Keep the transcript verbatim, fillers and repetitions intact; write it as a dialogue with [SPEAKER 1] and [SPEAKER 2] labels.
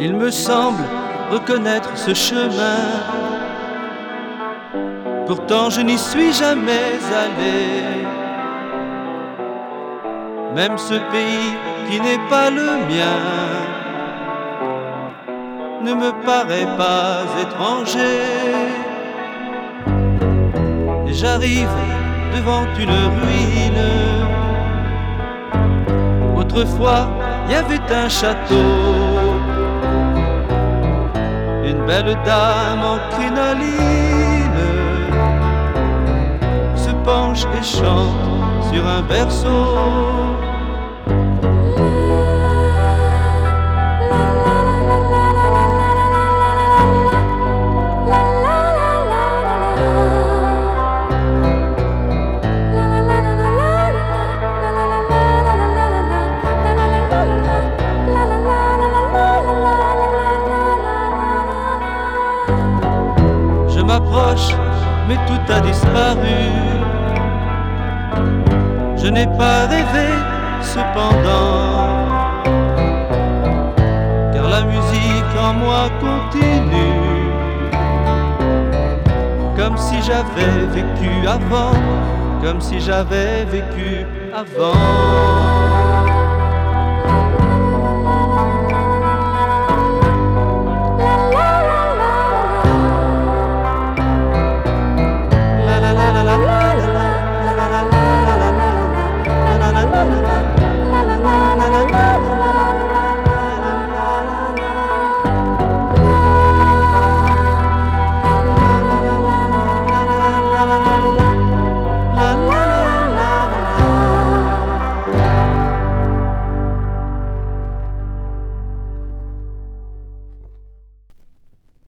[SPEAKER 1] Il me semble reconnaître ce chemin. Pourtant je n'y suis jamais allé. Même ce pays qui n'est pas le mien ne me paraît pas étranger. Et j'arrive devant une ruine. Autrefois, il y avait un château. Une belle dame en crinoline se penche et chante sur un berceau. Je m'approche, mais tout a disparu. Je n'ai pas rêvé cependant, car la musique en moi continue, comme si j'avais vécu avant, comme si j'avais vécu avant.